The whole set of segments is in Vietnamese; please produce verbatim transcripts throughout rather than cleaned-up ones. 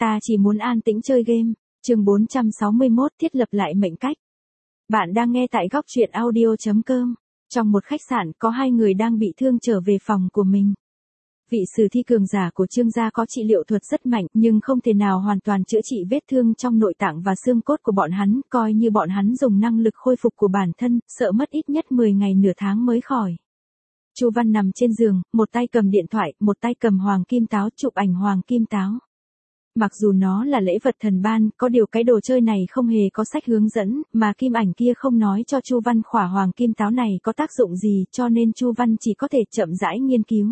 ta chỉ muốn an tĩnh chơi game. Chương bốn trăm sáu mươi mốt thiết lập lại mệnh cách. Bạn đang nghe tại góc truyện audio chấm com. Trong một khách sạn có hai người đang bị thương trở về phòng của mình. Vị sử thi cường giả của Trương gia có trị liệu thuật rất mạnh nhưng không thể nào hoàn toàn chữa trị vết thương trong nội tạng và xương cốt của bọn hắn, coi như bọn hắn dùng năng lực khôi phục của bản thân, sợ mất ít nhất mười ngày nửa tháng mới khỏi. Chu Văn nằm trên giường, một tay cầm điện thoại, một tay cầm hoàng kim táo chụp ảnh hoàng kim táo. Mặc dù nó là lễ vật thần ban, có điều cái đồ chơi này không hề có sách hướng dẫn, mà kim ảnh kia không nói cho Chu Văn khỏa hoàng kim táo này có tác dụng gì, cho nên Chu Văn chỉ có thể chậm rãi nghiên cứu.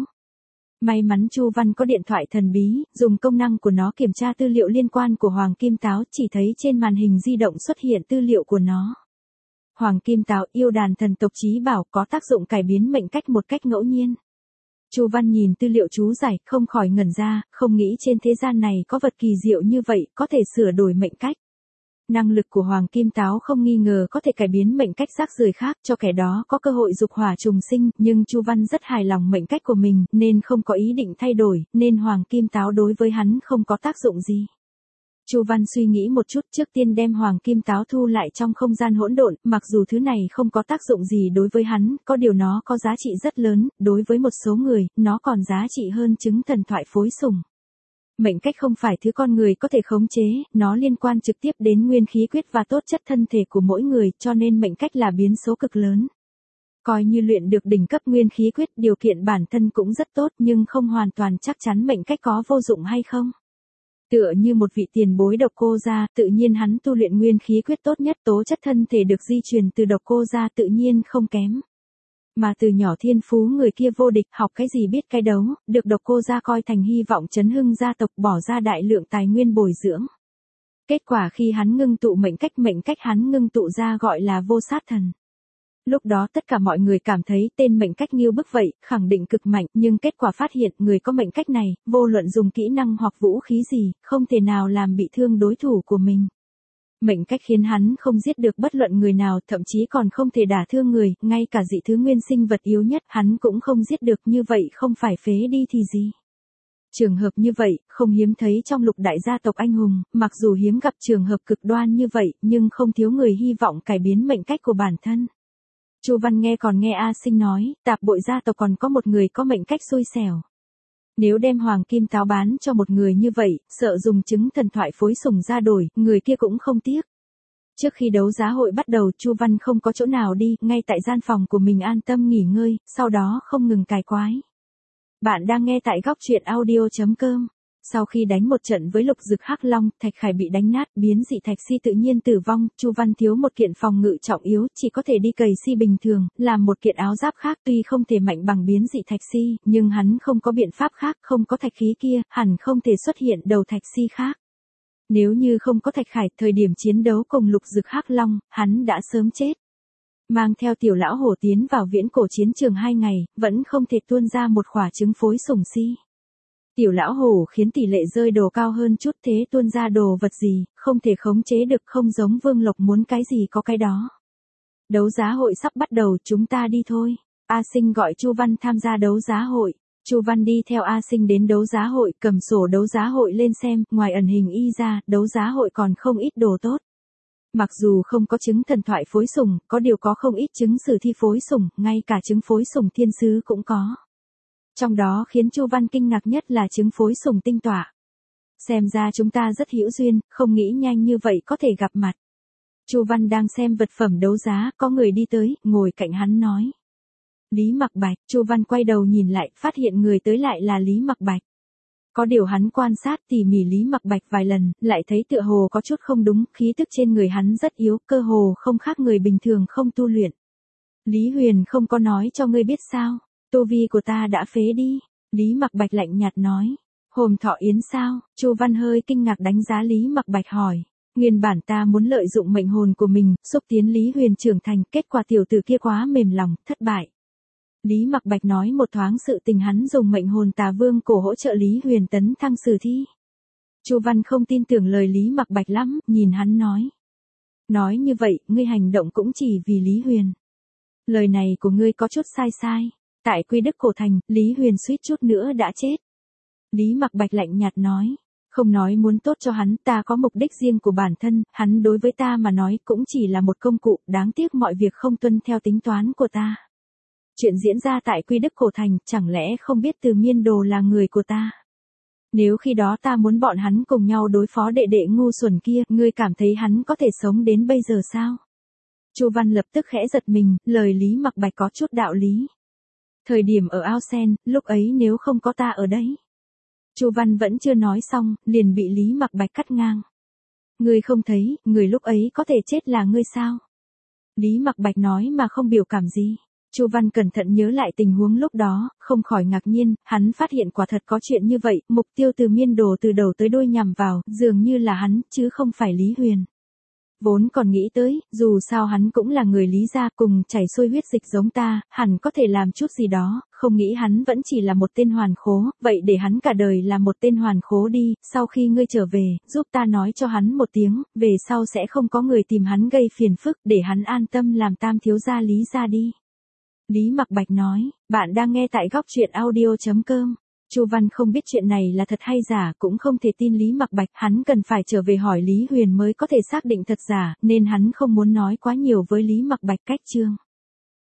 May mắn Chu Văn có điện thoại thần bí, dùng công năng của nó kiểm tra tư liệu liên quan của hoàng kim táo, chỉ thấy trên màn hình di động xuất hiện tư liệu của nó. Hoàng kim táo yêu đàn thần tộc chí bảo có tác dụng cải biến mệnh cách một cách ngẫu nhiên. Chu Văn nhìn tư liệu chú giải, không khỏi ngẩn ra, không nghĩ trên thế gian này có vật kỳ diệu như vậy, có thể sửa đổi mệnh cách. Năng lực của hoàng kim táo không nghi ngờ có thể cải biến mệnh cách rác rưởi khác, cho kẻ đó có cơ hội dục hỏa trùng sinh, nhưng Chu Văn rất hài lòng mệnh cách của mình, nên không có ý định thay đổi, nên hoàng kim táo đối với hắn không có tác dụng gì. Chu Văn suy nghĩ một chút, trước tiên đem hoàng kim táo thu lại trong không gian hỗn độn, mặc dù thứ này không có tác dụng gì đối với hắn, có điều nó có giá trị rất lớn, đối với một số người, nó còn giá trị hơn trứng thần thoại phối sủng. Mệnh cách không phải thứ con người có thể khống chế, nó liên quan trực tiếp đến nguyên khí quyết và tố chất thân thể của mỗi người, cho nên mệnh cách là biến số cực lớn. Coi như luyện được đỉnh cấp nguyên khí quyết, điều kiện bản thân cũng rất tốt nhưng không hoàn toàn chắc chắn mệnh cách có vô dụng hay không. Tựa như một vị tiền bối Độc Cô gia, tự nhiên hắn tu luyện nguyên khí quyết tốt nhất, tố chất thân thể được di truyền từ Độc Cô gia tự nhiên không kém. Mà từ nhỏ thiên phú người kia vô địch, học cái gì biết cái đấu, được Độc Cô gia coi thành hy vọng chấn hưng gia tộc, bỏ ra đại lượng tài nguyên bồi dưỡng. Kết quả khi hắn ngưng tụ mệnh cách, mệnh cách hắn ngưng tụ ra gọi là vô sát thần. Lúc đó tất cả mọi người cảm thấy tên mệnh cách như bức vậy, khẳng định cực mạnh, nhưng kết quả phát hiện người có mệnh cách này, vô luận dùng kỹ năng hoặc vũ khí gì, không thể nào làm bị thương đối thủ của mình. Mệnh cách khiến hắn không giết được bất luận người nào, thậm chí còn không thể đả thương người, ngay cả dị thứ nguyên sinh vật yếu nhất hắn cũng không giết được, như vậy không phải phế đi thì gì. Trường hợp như vậy, không hiếm thấy trong lục đại gia tộc anh hùng, mặc dù hiếm gặp trường hợp cực đoan như vậy, nhưng không thiếu người hy vọng cải biến mệnh cách của bản thân. Chu Văn nghe còn nghe A Sinh nói, tạp bội gia tộc còn có một người có mệnh cách xui xẻo. Nếu đem hoàng kim táo bán cho một người như vậy, sợ dùng trứng thần thoại phối sủng ra đổi, người kia cũng không tiếc. Trước khi đấu giá hội bắt đầu, Chu Văn không có chỗ nào đi, ngay tại gian phòng của mình an tâm nghỉ ngơi, sau đó không ngừng cài quái. Bạn đang nghe tại góc truyện audio chấm com. Sau khi đánh một trận với Lục Dực Hắc Long, Thạch Khải bị đánh nát, biến dị Thạch Si tự nhiên tử vong, Chu Văn thiếu một kiện phòng ngự trọng yếu, chỉ có thể đi cầy Si bình thường, làm một kiện áo giáp khác, tuy không thể mạnh bằng biến dị Thạch Si, nhưng hắn không có biện pháp khác, không có thạch khí kia, hẳn không thể xuất hiện đầu Thạch Si khác. Nếu như không có Thạch Khải, thời điểm chiến đấu cùng Lục Dực Hắc Long, hắn đã sớm chết. Mang theo tiểu lão hổ tiến vào viễn cổ chiến trường hai ngày, vẫn không thể tuôn ra một quả trứng phối sủng Si. Tiểu lão hổ khiến tỷ lệ rơi đồ cao hơn chút, thế tuôn ra đồ vật gì, không thể khống chế được, không giống Vương Lộc muốn cái gì có cái đó. Đấu giá hội sắp bắt đầu, chúng ta đi thôi. A Sinh gọi Chu Văn tham gia đấu giá hội. Chu Văn đi theo A Sinh đến đấu giá hội, cầm sổ đấu giá hội lên xem, ngoài ẩn hình y ra, đấu giá hội còn không ít đồ tốt. Mặc dù không có trứng thần thoại phối sủng, có điều có không ít trứng sử thi phối sủng, ngay cả trứng phối sủng thiên sứ cũng có. Trong đó khiến Chu Văn kinh ngạc nhất là trứng phối sủng tinh tọa. Xem ra chúng ta rất hữu duyên, không nghĩ nhanh như vậy có thể gặp mặt. Chu Văn đang xem vật phẩm đấu giá, có người đi tới, ngồi cạnh hắn nói. Lý Mặc Bạch, Chu Văn quay đầu nhìn lại, phát hiện người tới lại là Lý Mặc Bạch. Có điều hắn quan sát tỉ mỉ Lý Mặc Bạch vài lần, lại thấy tựa hồ có chút không đúng, khí tức trên người hắn rất yếu, cơ hồ không khác người bình thường không tu luyện. Lý Huyền không có nói cho ngươi biết sao? Tu vi của ta đã phế đi. Lý Mặc Bạch lạnh nhạt nói. Hồn thọ yến sao? Chu Văn hơi kinh ngạc đánh giá Lý Mặc Bạch hỏi. Nguyên bản ta muốn lợi dụng mệnh hồn của mình, xúc tiến Lý Huyền trưởng thành, kết quả tiểu tử kia quá mềm lòng, thất bại. Lý Mặc Bạch nói một thoáng sự tình hắn dùng mệnh hồn Tà Vương cổ hỗ trợ Lý Huyền tấn thăng sử thi. Chu Văn không tin tưởng lời Lý Mặc Bạch lắm, nhìn hắn nói. Nói như vậy, ngươi hành động cũng chỉ vì Lý Huyền. Lời này của ngươi có chút sai sai. Tại Quy Đức Cổ Thành, Lý Huyền suýt chút nữa đã chết. Lý Mặc Bạch lạnh nhạt nói. Không nói muốn tốt cho hắn, ta có mục đích riêng của bản thân, hắn đối với ta mà nói cũng chỉ là một công cụ, đáng tiếc mọi việc không tuân theo tính toán của ta. Chuyện diễn ra tại Quy Đức Cổ Thành, chẳng lẽ không biết Từ Miên Đồ là người của ta? Nếu khi đó ta muốn bọn hắn cùng nhau đối phó đệ đệ ngu xuẩn kia, ngươi cảm thấy hắn có thể sống đến bây giờ sao? Chu Văn lập tức khẽ giật mình, lời Lý Mặc Bạch có chút đạo lý. Thời điểm ở Ao Sen, lúc ấy nếu không có ta ở đấy. Chu Văn vẫn chưa nói xong, liền bị Lý Mặc Bạch cắt ngang. Ngươi không thấy, người lúc ấy có thể chết là ngươi sao? Lý Mặc Bạch nói mà không biểu cảm gì. Chu Văn cẩn thận nhớ lại tình huống lúc đó, không khỏi ngạc nhiên, hắn phát hiện quả thật có chuyện như vậy, mục tiêu Từ Miên Đồ từ đầu tới đuôi nhằm vào, dường như là hắn, chứ không phải Lý Huyền. Vốn còn nghĩ tới, dù sao hắn cũng là người Lý gia cùng chảy xuôi huyết dịch giống ta, hẳn có thể làm chút gì đó, không nghĩ hắn vẫn chỉ là một tên hoàn khố, vậy để hắn cả đời là một tên hoàn khố đi, sau khi ngươi trở về, giúp ta nói cho hắn một tiếng, về sau sẽ không có người tìm hắn gây phiền phức, để hắn an tâm làm tam thiếu gia Lý gia đi. Lý Mặc Bạch nói, bạn đang nghe tại góc truyện audio chấm com. Chu Văn không biết chuyện này là thật hay giả, cũng không thể tin Lý Mặc Bạch, hắn cần phải trở về hỏi Lý Huyền mới có thể xác định thật giả, nên hắn không muốn nói quá nhiều với Lý Mặc Bạch. Cách chương